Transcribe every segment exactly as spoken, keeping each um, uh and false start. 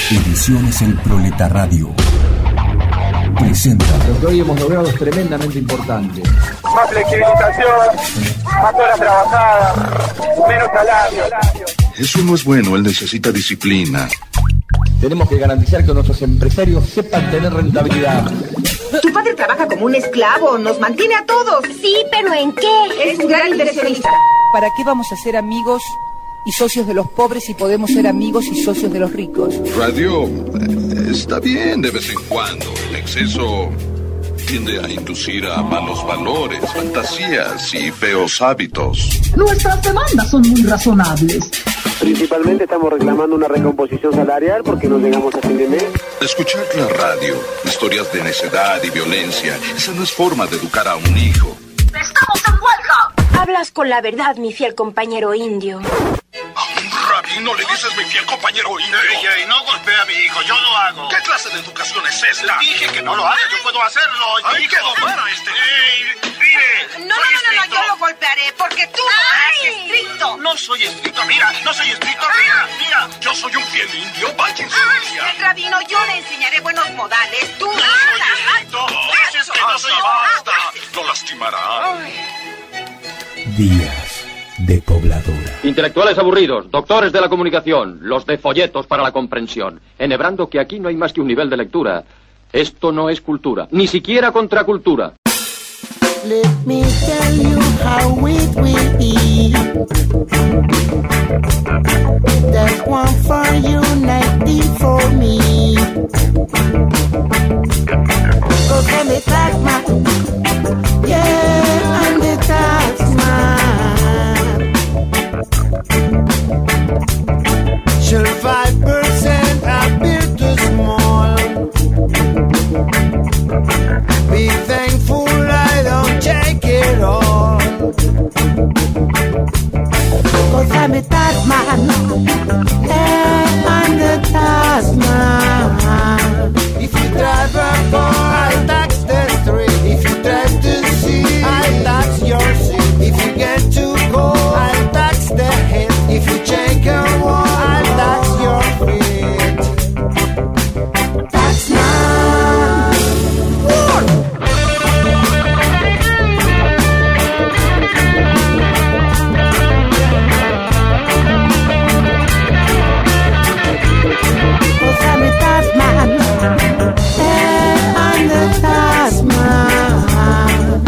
Ediciones El Proletaradio presenta. Lo que hoy hemos logrado es tremendamente importante. Más flexibilización, más horas trabajadas, menos salario. Eso no es bueno, él necesita disciplina. Tenemos que garantizar que nuestros empresarios sepan tener rentabilidad. Tu padre trabaja como un esclavo, nos mantiene a todos. Sí, pero ¿en qué? Es un gran inversionista. ¿Para qué vamos a ser amigos y socios de los pobres si podemos ser amigos y socios de los ricos? Radio eh, está bien de vez en cuando. El exceso tiende a inducir a malos valores, fantasías y feos hábitos. Nuestras demandas son muy razonables. Principalmente estamos reclamando una recomposición salarial porque no llegamos a fin de mes. Escuchar la radio, historias de necedad y violencia, esa no es forma de educar a un hijo. ¡Estamos en huelga! Hablas con la verdad, mi fiel compañero indio. ¿A un rabino le dices mi fiel compañero indio? Ey, ey, no golpea a mi hijo, yo lo hago. ¿Qué clase de educación es esta? Dije que no lo haga, yo puedo hacerlo. Hay que domar a este niño. Ey, mire, No, no, no, no, yo lo golpearé porque tú no eres estricto. No soy estricto, mira, no soy estricto, mira, mira. Yo soy un fiel indio, vaya en silencio. Ay, rabino, yo le enseñaré buenos modales. Tú No soy estricto, dices que no soy basta. Lo lastimará. Días de Pobladora. Intelectuales aburridos, doctores de la comunicación, los de folletos para la comprensión, enhebrando que aquí no hay más que un nivel de lectura. Esto no es cultura, ni siquiera contracultura. Let me tell you how it will be. There's one for you, ninety for me. Go get the tax man, yeah, I'm the tax man. Shall five percent appear too small? Be thankful I don't take it all. Cause I'm a tax man, yeah, I'm the tax man. If you drive a car, I'll tax the street. If you drive to sea, I'll tax your seat. If you get to go, I'll tax the head. If you check a wall, I'll tax your feet. Tax man. Cause I'm a tax man. Yeah, I'm the tax man.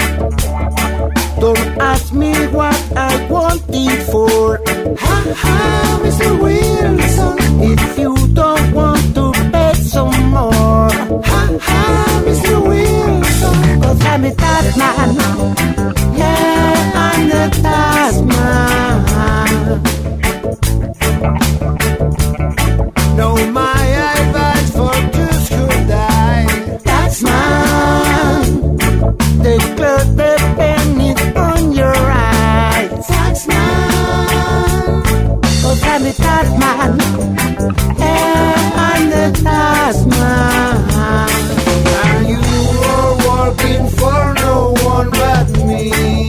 Don't ask me what I want it for. Ha ha, Mister Wilson. If you don't want to pay some more. Ha ha, Mister Wilson. Cause I'm a tax man. Yeah, I'm the tax man. No, my advice for Jews who die. Tax man. Declare the pennies on your eyes. Tax man. Cause I'm a tax man. Yeah, I'm the tax man. And you are working for no one but me.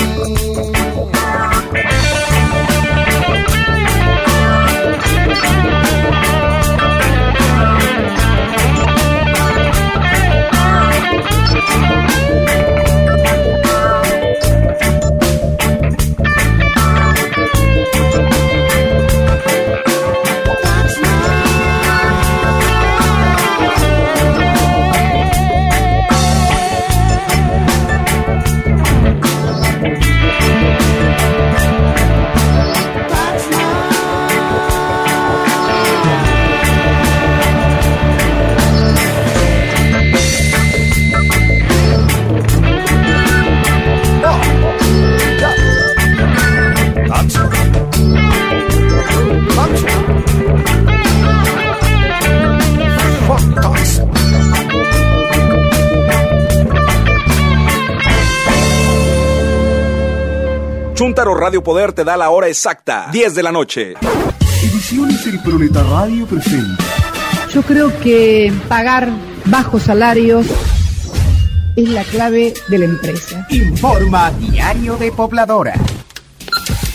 Chuntaro Radio Poder te da la hora exacta, diez de la noche. Ediciones El Proletaradio presenta. Yo creo que pagar bajos salarios es la clave de la empresa. Informa Diario de Pobladora.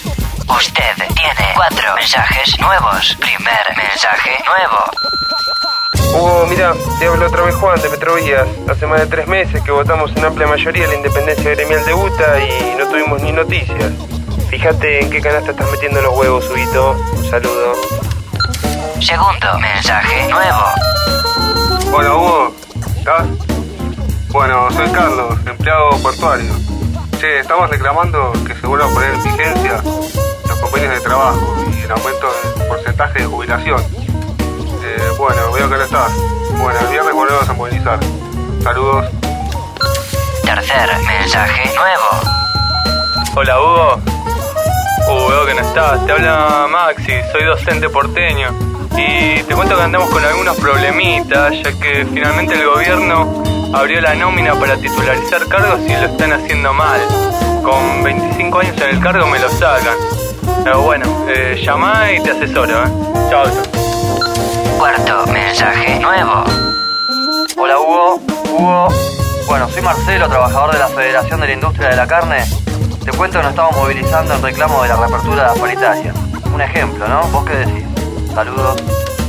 Usted tiene cuatro mensajes nuevos. Primer mensaje nuevo. Hugo, mira, te hablo otra vez Juan de Metrovías. Hace más de tres meses que votamos en amplia mayoría la independencia gremial de UTA y no tuvimos ni noticias. Fíjate en qué canasta estás metiendo los huevos, Huguito. Un saludo. Segundo mensaje nuevo. Hola, Hugo. ¿Estás? Bueno, soy Carlos, empleado portuario. Che, estamos reclamando que se vuelva a poner en vigencia los convenios de trabajo y el aumento del porcentaje de jubilación. Eh, bueno, veo que no estás. Bueno, el viernes volvemos a movilizar. Saludos. Tercer mensaje nuevo. Hola, Hugo. Uh, veo que no estás. Te habla Maxi, soy docente porteño. Y te cuento que andamos con algunos problemitas, ya que finalmente el gobierno abrió la nómina para titularizar cargos y lo están haciendo mal. Con veinticinco años en el cargo me lo sacan. Pero bueno, eh, llamá y te asesoro, ¿eh? Chao. Cuarto mensaje nuevo. Hola, Hugo. Hugo. Bueno, soy Marcelo, trabajador de la Federación de la Industria de la Carne. Te cuento que nos estamos movilizando en reclamo de la reapertura de las paritarias. Un ejemplo, ¿no? ¿Vos qué decís? Saludos.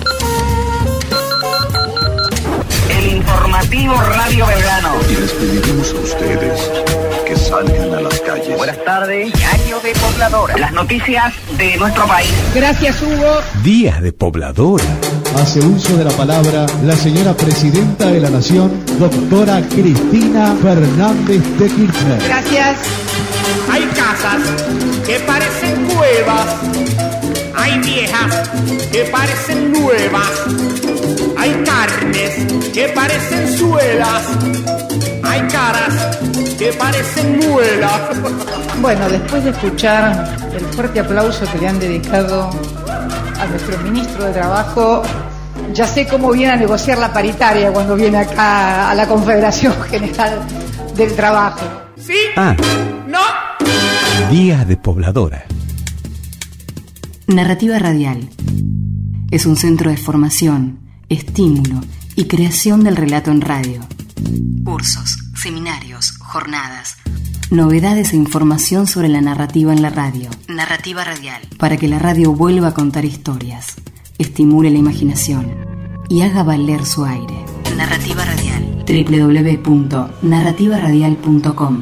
El informativo Radio Belgrano. Y les pedimos a ustedes que salgan a las calles. Buenas tardes, Diario de Pobladora. Las noticias de nuestro país. Gracias, Hugo. Día de Pobladora. Hace uso de la palabra la señora Presidenta de la Nación, doctora Cristina Fernández de Kirchner. Gracias. Hay casas que parecen cuevas. Hay viejas que parecen nuevas. Hay carnes que parecen suelas. Hay caras que parecen muelas. Bueno, después de escuchar el fuerte aplauso que le han dedicado a nuestro ministro de Trabajo, ya sé cómo viene a negociar la paritaria cuando viene acá a la Confederación General del Trabajo. ¿Sí? Ah. ¿No? Día de Pobladora. Narrativa Radial es un centro de formación, estímulo y creación del relato en radio. Cursos, seminarios, jornadas, novedades e información sobre la narrativa en la radio. Narrativa Radial. Para que la radio vuelva a contar historias, estimule la imaginación y haga valer su aire. Narrativa Radial. doble u doble u doble u punto narrativa radial punto com.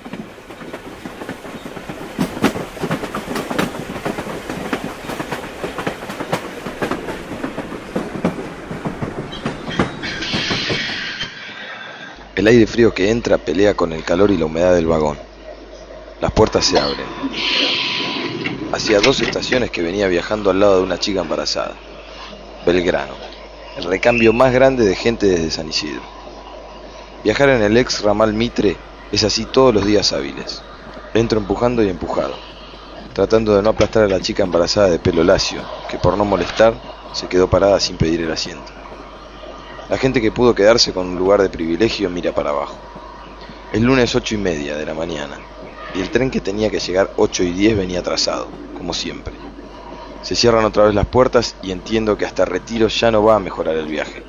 El aire frío que entra pelea con el calor y la humedad del vagón. Las puertas se abren. Hacía dos estaciones que venía viajando al lado de una chica embarazada. Belgrano, el recambio más grande de gente desde San Isidro. Viajar en el ex ramal Mitre es así todos los días hábiles. Entro empujando y empujado, tratando de no aplastar a la chica embarazada de pelo lacio, que por no molestar se quedó parada sin pedir el asiento. La gente que pudo quedarse con un lugar de privilegio mira para abajo. Es lunes ocho y media de la mañana y el tren que tenía que llegar ocho y diez venía atrasado, como siempre. Se cierran otra vez las puertas y entiendo que hasta Retiro ya no va a mejorar el viaje.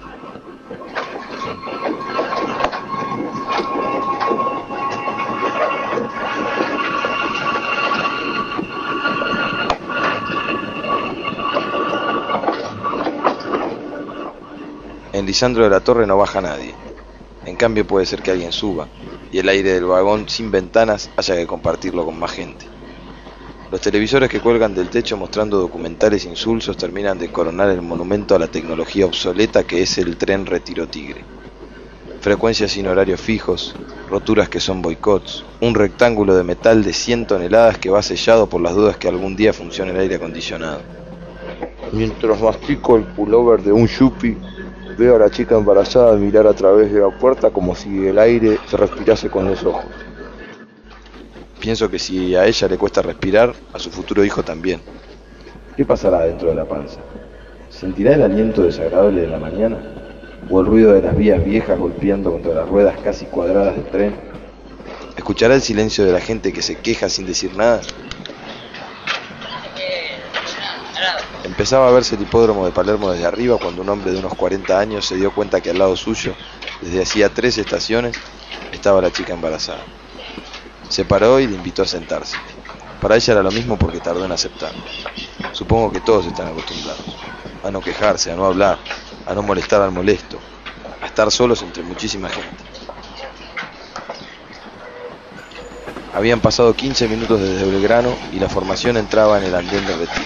En Lisandro de la Torre no baja nadie. En cambio puede ser que alguien suba y el aire del vagón sin ventanas haya que compartirlo con más gente. Los televisores que cuelgan del techo mostrando documentales insulsos terminan de coronar el monumento a la tecnología obsoleta que es el tren Retiro Tigre. Frecuencias sin horarios fijos, roturas que son boicots, un rectángulo de metal de cien toneladas que va sellado por las dudas que algún día funcione el aire acondicionado. Mientras mastico el pullover de un yuppie, veo a la chica embarazada mirar a través de la puerta como si el aire se respirase con los ojos. Pienso que si a ella le cuesta respirar, a su futuro hijo también. ¿Qué pasará dentro de la panza? ¿Sentirá el aliento desagradable de la mañana? ¿O el ruido de las vías viejas golpeando contra las ruedas casi cuadradas del tren? ¿Escuchará el silencio de la gente que se queja sin decir nada? Empezaba a verse el hipódromo de Palermo desde arriba cuando un hombre de unos cuarenta años se dio cuenta que al lado suyo, desde hacía tres estaciones, estaba la chica embarazada. Se paró y le invitó a sentarse. Para ella era lo mismo porque tardó en aceptar. Supongo que todos están acostumbrados a no quejarse, a no hablar, a no molestar al molesto, a estar solos entre muchísima gente. Habían pasado quince minutos desde Belgrano y la formación entraba en el andén de retiro.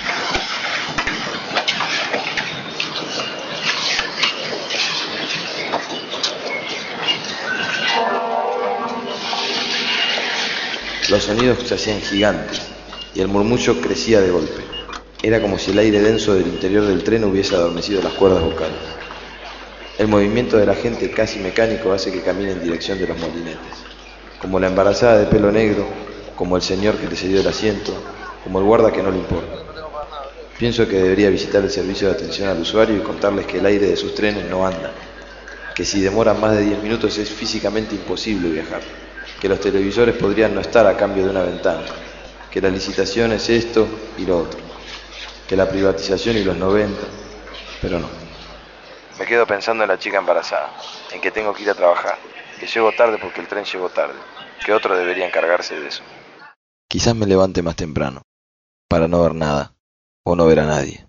Los sonidos se hacían gigantes y el murmullo crecía de golpe. Era como si el aire denso del interior del tren hubiese adormecido las cuerdas vocales. El movimiento de la gente casi mecánico hace que camine en dirección de los molinetes. Como la embarazada de pelo negro, como el señor que le cedió el asiento, como el guarda que no le importa. Pienso que debería visitar el servicio de atención al usuario y contarles que el aire de sus trenes no anda, que si demoran más de diez minutos es físicamente imposible viajar, que los televisores podrían no estar a cambio de una ventana, que la licitación es esto y lo otro, que la privatización y los noventa, pero no. Me quedo pensando en la chica embarazada, en que tengo que ir a trabajar, que llego tarde porque el tren llegó tarde, que otro debería encargarse de eso. Quizás me levante más temprano, para no ver nada, o no ver a nadie.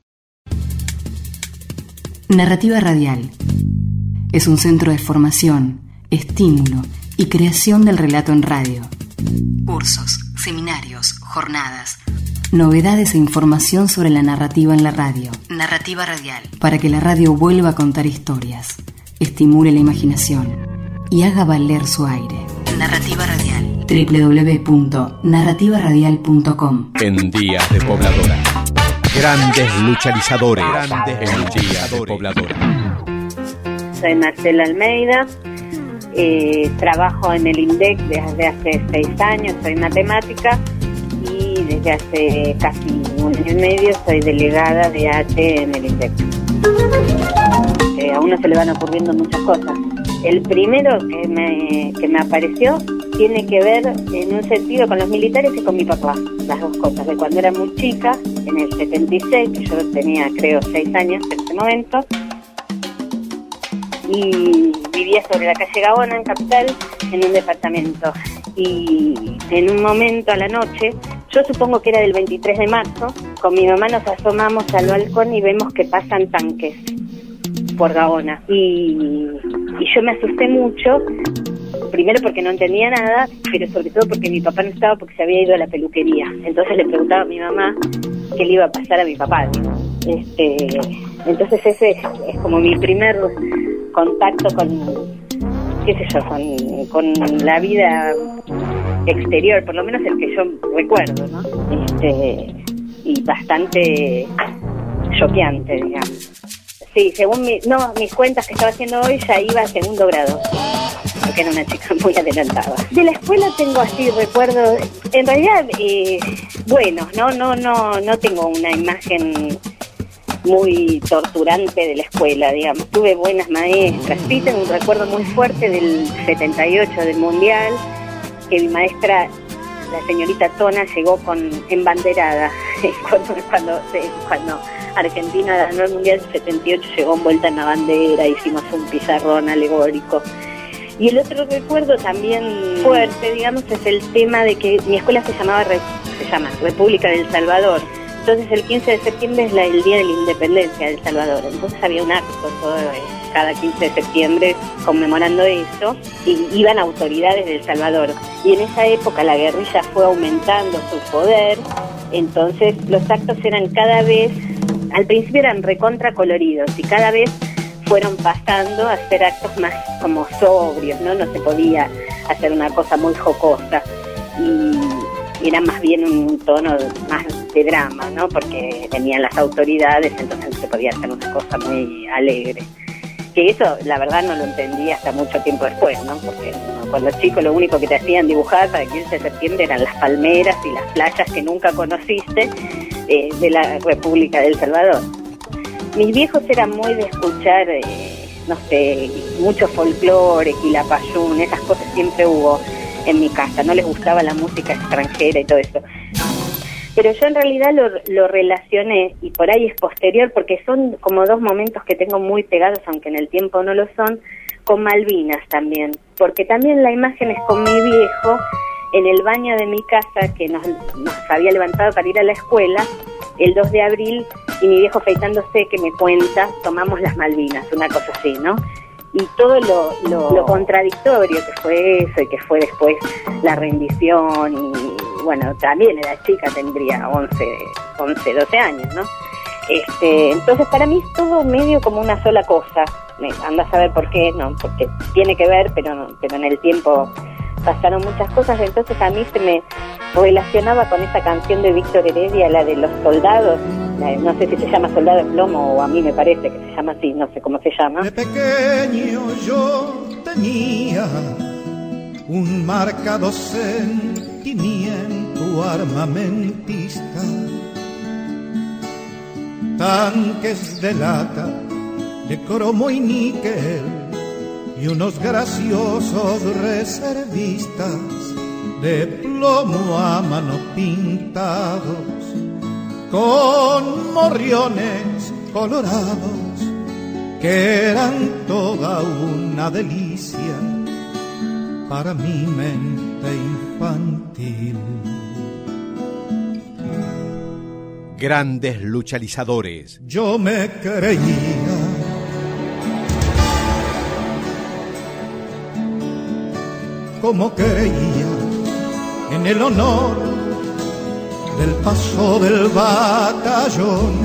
Narrativa Radial es un centro de formación, estímulo y creación del relato en radio. Cursos, seminarios, jornadas, novedades e información sobre la narrativa en la radio. Narrativa Radial, para que la radio vuelva a contar historias, estimule la imaginación y haga valer su aire. Narrativa Radial. doble u doble u doble u punto narrativa radial punto com. En Días de Pobladora. Grandes luchalizadores. Grandes en Días de Pobladora. Soy Marcela Almeida. Eh, trabajo en el INDEC desde hace seis años. Soy matemática y desde hace casi un año y medio soy delegada de H en el INDEC. Eh, a uno se le van ocurriendo muchas cosas. El primero que me, que me apareció tiene que ver en un sentido con los militares y con mi papá. Las dos cosas, de cuando era muy chica, en el setenta y seis, que yo tenía creo seis años en ese momento, y vivía sobre la calle Gaona, en Capital, en un departamento. Y en un momento a la noche, yo supongo que era del veintitrés de marzo, con mi mamá nos asomamos al balcón y vemos que pasan tanques por Gaona. Y, y yo me asusté mucho, primero porque no entendía nada, pero sobre todo porque mi papá no estaba, porque se había ido a la peluquería. Entonces le preguntaba a mi mamá qué le iba a pasar a mi papá, ¿no? Este, entonces ese es, es como mi primer contacto con, qué sé yo, con, con la vida exterior, por lo menos el que yo recuerdo, ¿no? Este, y bastante choqueante, digamos. Sí, según mi, no, mis cuentas que estaba haciendo hoy, ya iba a segundo grado, porque era una chica muy adelantada. De la escuela tengo así recuerdos, en realidad, eh, buenos, ¿no? No, no, no tengo una imagen muy torturante de la escuela, digamos. Tuve buenas maestras. Sí, tengo un recuerdo muy fuerte del setenta y ocho, del Mundial, que mi maestra, la señorita Tona, llegó con embanderada. cuando, cuando, cuando Argentina ganó el Mundial setenta y ocho, llegó envuelta en la bandera, hicimos un pizarrón alegórico. Y el otro recuerdo también fuerte, digamos, es el tema de que mi escuela se llamaba, se llama República del Salvador. Entonces el quince de septiembre es la, el día de la independencia de El Salvador. Entonces había un acto todo, eh, cada quince de septiembre conmemorando eso, y iban autoridades de El Salvador. Y en esa época la guerrilla fue aumentando su poder, entonces los actos eran cada vez, al principio eran recontra coloridos, y cada vez fueron pasando a ser actos más como sobrios, ¿no? No se podía hacer una cosa muy jocosa. Y era más bien un tono más de drama, ¿no? Porque venían las autoridades, entonces no se podía hacer una cosa muy alegre. Que eso, la verdad, no lo entendí hasta mucho tiempo después, ¿no? Porque ¿no? cuando chico lo único que te hacían dibujar para el quince de septiembre eran las palmeras y las playas que nunca conociste eh, de la República del Salvador. Mis viejos eran muy de escuchar, eh, no sé, mucho folclore, quilapayún, esas cosas siempre hubo en mi casa. No les gustaba la música extranjera y todo eso. Pero yo en realidad lo, lo relacioné, y por ahí es posterior, porque son como dos momentos que tengo muy pegados, aunque en el tiempo no lo son, con Malvinas también. Porque también la imagen es con mi viejo en el baño de mi casa, que nos, nos había levantado para ir a la escuela, el dos de abril, y mi viejo afeitándose, que me cuenta, tomamos las Malvinas, una cosa así, ¿no? Y todo lo, lo, lo contradictorio que fue eso, y que fue después la rendición, y bueno, también era chica, tendría once, doce años, ¿no? Este, entonces para mí es todo medio como una sola cosa. Anda a saber por qué, no, porque tiene que ver, pero, pero en el tiempo pasaron muchas cosas. Entonces a mí se me relacionaba con esa canción de Víctor Heredia, la de los soldados, la, no sé si se llama Soldado de Plomo, o a mí me parece que se llama así, no sé cómo se llama. De pequeño yo tenía un marcado sentimiento armamentista, tanques de lata, de cromo y níquel, y unos graciosos reservistas de plomo a mano pintados, con morriones colorados, que eran toda una delicia para mi mente infantil. Grandes luchalizadores. Yo me creía como creía en el honor del paso del batallón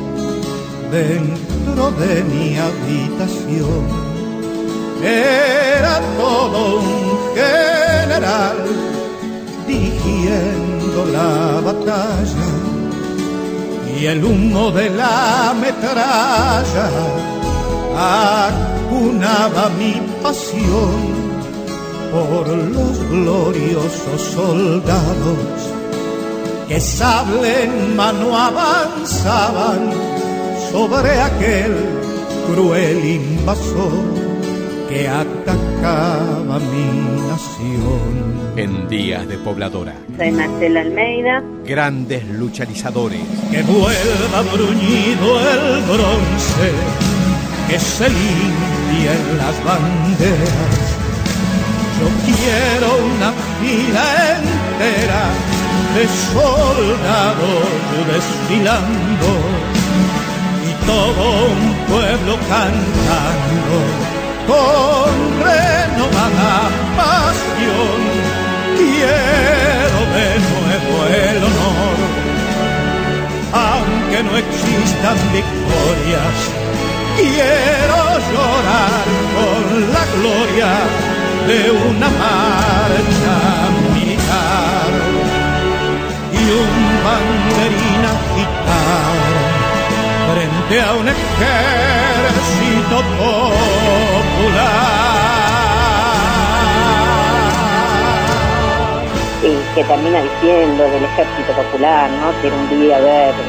dentro de mi habitación. Era todo un general dirigiendo la batalla, y el humo de la metralla acunaba mi pasión por los gloriosos soldados que sable en mano avanzaban sobre aquel cruel invasor que atacaba mi nación. En Días de Pobladora. Soy Marcela Almeida. Grandes luchalizadores. Que vuelva bruñido el bronce, que se limpien las banderas. Yo quiero una fila entera de soldados desfilando, y todo un pueblo cantando con renovada pasión. Quiero de nuevo el honor, aunque no existan victorias. Quiero llorar por la gloria de una marcha militar y un banderín agitado frente a un ejército popular. Y que termina diciendo del ejército popular, ¿no? Quiero un día verde.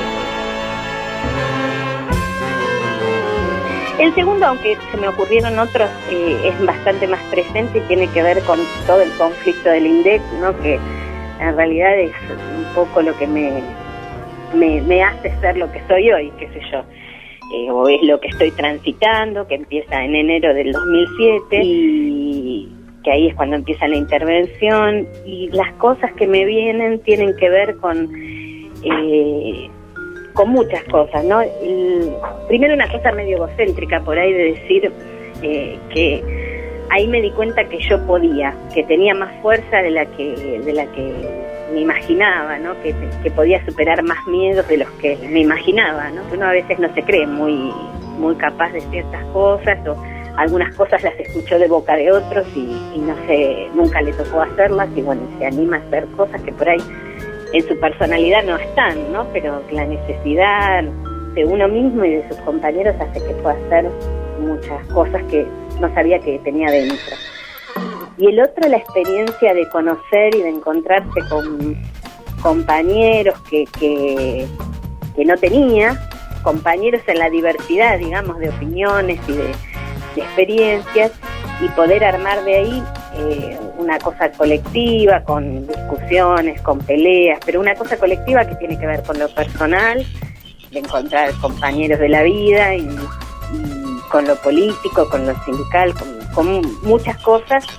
El segundo, aunque se me ocurrieron otros, eh, es bastante más presente y tiene que ver con todo el conflicto del INDEC, ¿no? Que en realidad es un poco lo que me, me, me hace ser lo que soy hoy, qué sé yo. Eh, o es lo que estoy transitando, que empieza en enero del dos mil siete y que ahí es cuando empieza la intervención, y las cosas que me vienen tienen que ver con... Eh, con muchas cosas, ¿no? El, primero una cosa medio egocéntrica por ahí de decir eh, que ahí me di cuenta que yo podía, que tenía más fuerza de la que de la que me imaginaba, ¿no? Que, que podía superar más miedos de los que me imaginaba, ¿no? Uno a veces no se cree muy muy capaz de ciertas cosas, o algunas cosas las escuchó de boca de otros y, y no sé, nunca le tocó hacerlas, y bueno, se anima a hacer cosas que por ahí en su personalidad no están, ¿no? Pero la necesidad de uno mismo y de sus compañeros hace que pueda hacer muchas cosas que no sabía que tenía dentro. Y el otro, la experiencia de conocer y de encontrarse con compañeros que, que, que no tenía, compañeros en la diversidad, digamos, de opiniones y de, de experiencias, y poder armar de ahí eh, una cosa colectiva, con discusiones, con peleas, pero una cosa colectiva que tiene que ver con lo personal, de encontrar compañeros de la vida, y, y con lo político, con lo sindical, con, con muchas cosas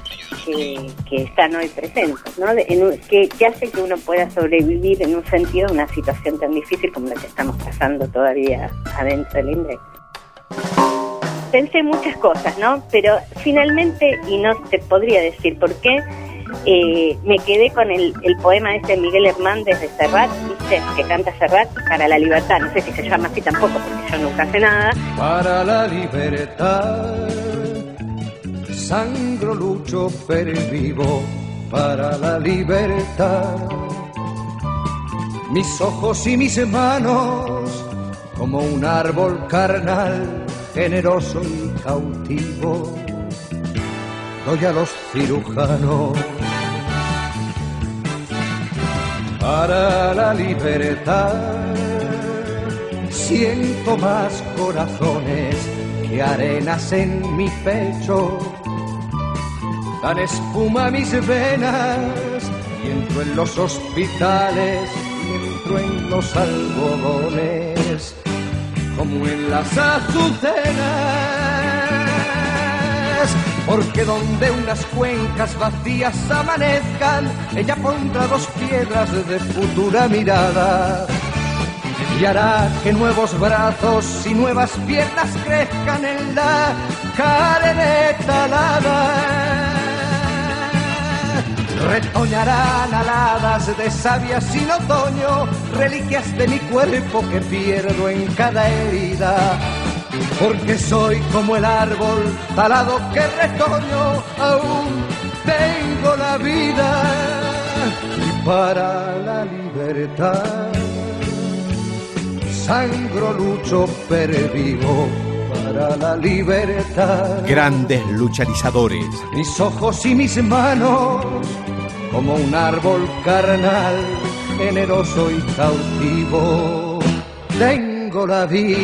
que, que están hoy presentes, ¿no? De, en un, que, que hace que uno pueda sobrevivir en un sentido a una situación tan difícil como la que estamos pasando todavía adentro del INDEC. Pensé muchas cosas, ¿no? Pero finalmente, y no te podría decir por qué, eh, me quedé con el, el poema este de Miguel Hernández de Serrat, ¿viste? Que canta Serrat, para la libertad. No sé si se llama así tampoco, porque yo nunca sé nada. Para la libertad, sangro, lucho, pervivo. Para la libertad, mis ojos y mis manos, como un árbol carnal, generoso y cautivo, doy a los cirujanos. Para la libertad siento más corazones que arenas en mi pecho, dan espuma a mis venas y entro en los hospitales y entro en los algodones como en las azucenas, porque donde unas cuencas vacías amanezcan, ella pondrá dos piedras de futura mirada y hará que nuevos brazos y nuevas piernas crezcan en la carne talada. Retoñarán aladas de savia sin otoño, reliquias de mi cuerpo que pierdo en cada herida, porque soy como el árbol talado que retoño, aún tengo la vida. Y para la libertad sangro, lucho, pervivo. Para la libertad, grandes luchalizadores. Mis ojos y mis manos, como un árbol carnal, generoso y cautivo, tengo la vida.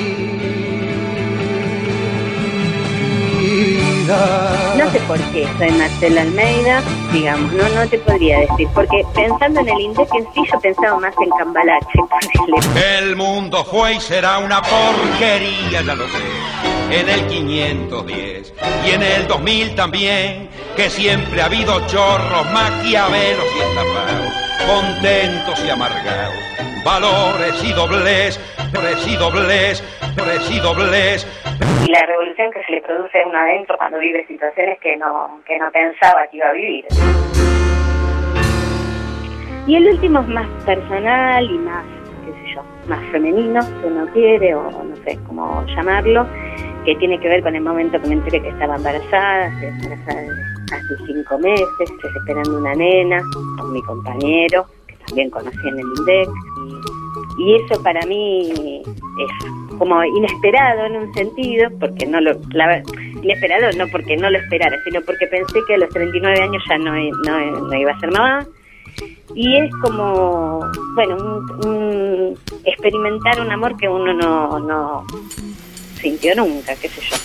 No sé por qué soy Marcela Almeida, digamos, no no te podría decir, porque pensando en el INDEC en sí, yo pensaba más en Cambalache. El mundo fue y será una porquería, ya lo sé, en el quinientos diez y en el dos mil también, que siempre ha habido chorros, maquiavelos y estafados, contentos y amargados, valores y doblez, valores y doblez, valores y doblez. Y la revolución que se le produce a uno adentro cuando vive situaciones que no, que no pensaba que iba a vivir. Y el último es más personal y más, qué sé yo, más femenino, si uno quiere, o no sé cómo llamarlo, que tiene que ver con el momento que me enteré que estaba embarazada, estoy embarazada hace cinco meses, estoy esperando una nena con mi compañero, que también conocí en el INDEC, y, y eso para mí es como inesperado en un sentido, porque no lo, la, inesperado no porque no lo esperara, sino porque pensé que a los treinta y nueve años ya no, no, no iba a ser mamá, y es como, bueno, un, un experimentar un amor que uno no, no sintió nunca, qué sé yo.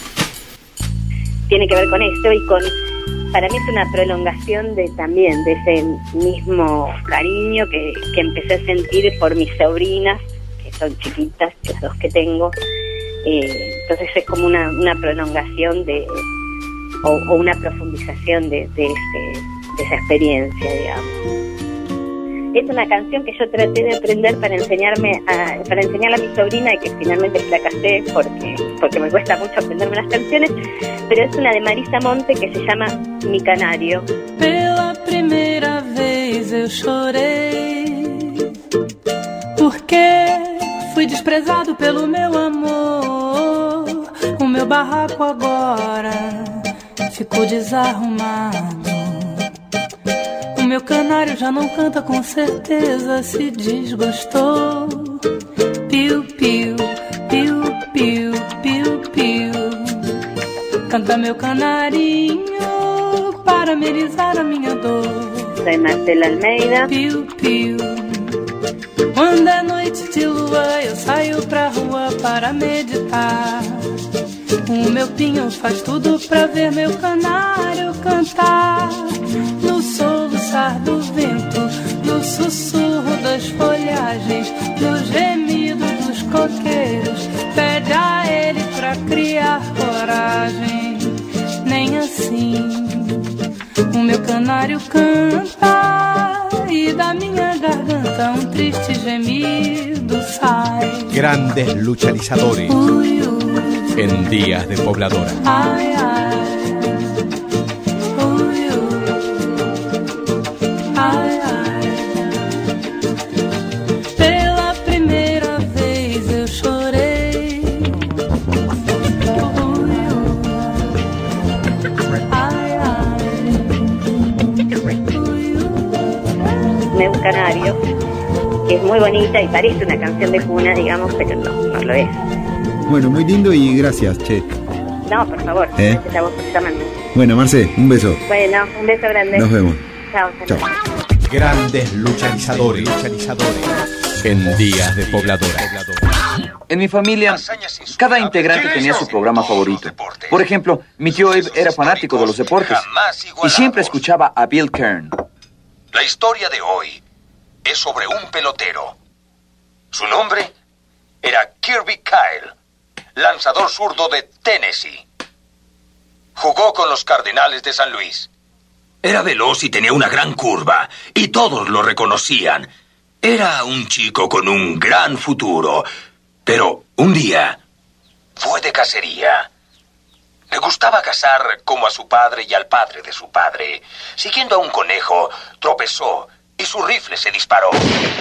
Tiene que ver con esto y con, para mí es una prolongación de también de ese mismo cariño que, que empecé a sentir por mis sobrinas, que son chiquitas, que dos que tengo. Eh, entonces es como una, una prolongación de o, o una profundización de, de, ese, de esa experiencia, digamos. Es una canción que yo traté de aprender para enseñarme a, para enseñarle a mi sobrina y que finalmente fracasé porque, porque me cuesta mucho aprenderme las canciones, pero es una de Marisa Monte que se llama Mi Canario. Pela primeira vez eu chorei, porque fui desprezado pelo meu amor. O meu barraco agora ficou desarrumado. O meu canário já não canta, com certeza se desgostou. Piu, piu, piu, piu, piu, piu. Canta meu canarinho para amenizar a minha dor. Soy Marcela Almeida. Piu, piu. Quando é noite de lua eu saio pra rua para meditar. O meu pinho faz tudo pra ver meu canário cantar. No soluçar do vento, no sussurro das folhagens, no gemido dos coqueiros, pede a ele pra criar coragem. Nem assim o meu canário canário canta e da minha garganta um triste gemido sai. Grandes luchalizadores Uy, uy. en Días de Pobladora. Ai, ai. Uy, uy. Ai, ai. Pela primeira vez eu chorei. Uy, uy. Ai, ai. Uy, uy. Me un canario, que es muy bonita y parece una canción de cuna, digamos, pero no, no lo es. Bueno, muy lindo y gracias, che. No, por favor, ¿Eh? gracias a vos por llamarme. Bueno, Marce, un beso. Bueno, un beso grande. Nos vemos. Chao, Chao. Grandes luchalizadores, luchalizadores en Días de Pobladora. En mi familia, cada integrante tenía su programa favorito. Por ejemplo, mi tío Abe era fanático de los deportes y siempre escuchaba a Bill Kern. La historia de hoy es sobre un pelotero. Su nombre era Kirby Kyle, lanzador zurdo de Tennessee. Jugó con los Cardenales de San Luis. Era veloz y tenía una gran curva, y todos lo reconocían. Era un chico con un gran futuro, pero un día fue de cacería. Le gustaba cazar como a su padre y al padre de su padre. Siguiendo a un conejo, tropezó y su rifle se disparó.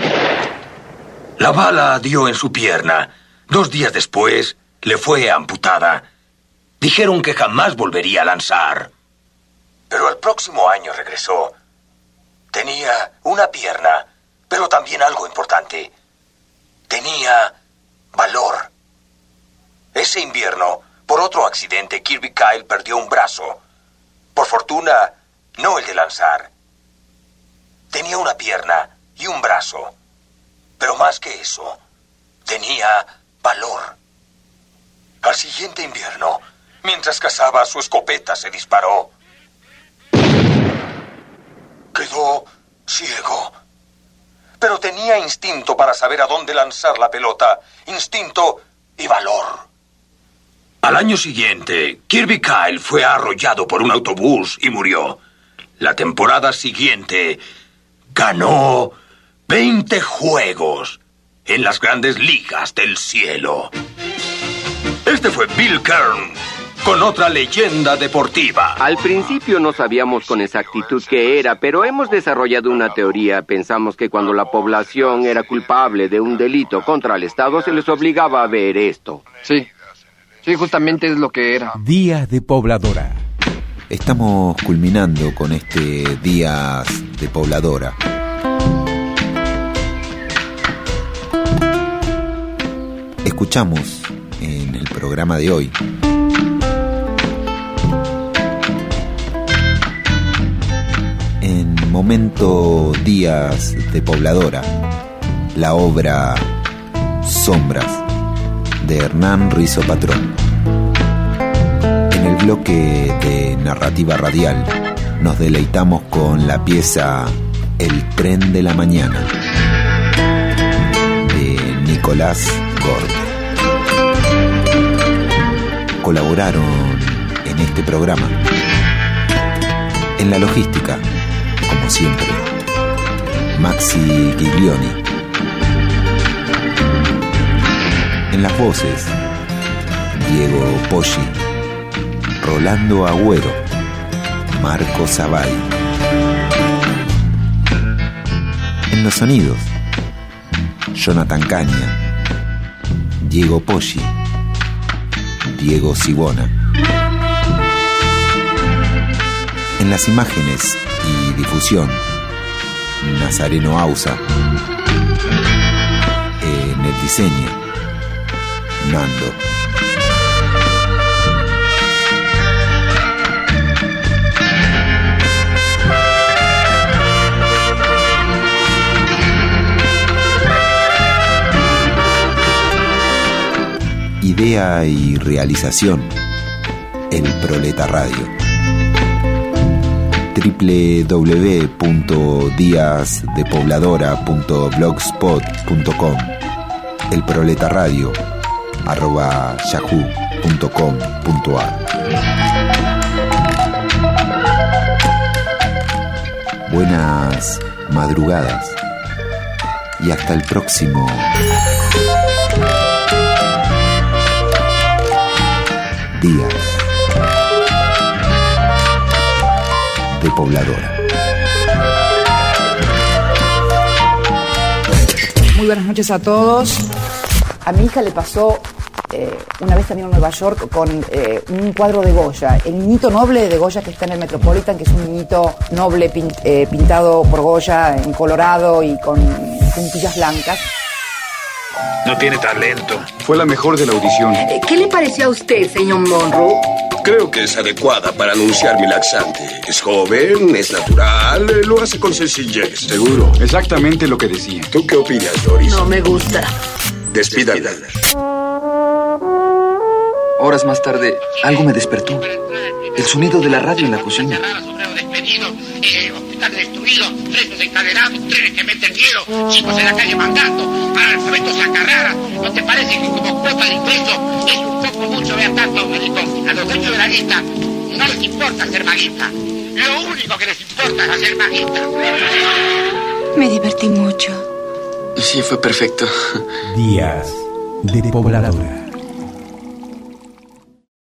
La bala dio en su pierna. Dos días después, le fue amputada. Dijeron que jamás volvería a lanzar. Pero el próximo año regresó. Tenía una pierna, pero también algo importante. Tenía valor. Ese invierno, por otro accidente, Kirby Kyle perdió un brazo. Por fortuna, no el de lanzar. Tenía una pierna y un brazo. Pero más que eso, tenía valor. Al siguiente invierno, mientras cazaba, su escopeta se disparó. Quedó ciego. Pero tenía instinto para saber a dónde lanzar la pelota. Instinto y valor. Al año siguiente, Kirby Kyle fue arrollado por un autobús y murió. La temporada siguiente, ganó veinte juegos en las grandes ligas del cielo. Este fue Bill Kern con otra leyenda deportiva. Al principio no sabíamos con exactitud qué era, pero hemos desarrollado una teoría. Pensamos que cuando la población era culpable de un delito contra el Estado, se les obligaba a ver esto. Sí, sí, justamente es lo que era. Días de Pobladora. Estamos culminando con este Días de Pobladora. Escuchamos en el programa de hoy en Momento Días de Pobladora la obra Sombras de Hernán Rizo Patrón. En el bloque de narrativa radial nos deleitamos con la pieza El tren de la mañana de Nicolás Gordo. Colaboraron en este programa, en la logística, como siempre, Maxi Giglioni. En las voces, Diego Poggi, Rolando Agüero, Marco Zavay. En los sonidos, Jonathan Caña, Diego Poggi, Diego Sibona. En las imágenes y difusión, Nazareno Ausa. En el diseño, Nando. Idea y realización, El Proleta Radio. doble u doble u doble u punto días de pobladora punto blogspot punto com. El Proleta Radio arroba yahoo punto com punto ar. buenas madrugadas y hasta el próximo Días de Pobladora. Muy buenas noches a todos. A mi hija le pasó eh, una vez también en Nueva York con eh, un cuadro de Goya, el niñito noble de Goya que está en el Metropolitan, que es un niñito noble pin, eh, pintado por Goya en colorado y con puntillas blancas. No tiene talento. Fue la mejor de la audición. ¿Qué le pareció a usted, señor Monroe? Creo que es adecuada para anunciar mi laxante. Es joven, es natural, lo hace con sencillez. Seguro, exactamente lo que decía. ¿Tú qué opinas, Doris? No me gusta. Despídala. Horas más tarde, algo me despertó. El sonido de la radio en la cocina. Hospitales destruidos, presos encadenados, trenes que meten miedo, chicos en la calle mandando, analfabetos a Carrara. ¿No te parece que como cuota de ingreso es un poco mucho ver tanto médico? A los dueños de la guita no les importa ser maguita. Lo único que les importa es hacer maguita. Me divertí mucho. Sí, fue perfecto. Días de Pobladora.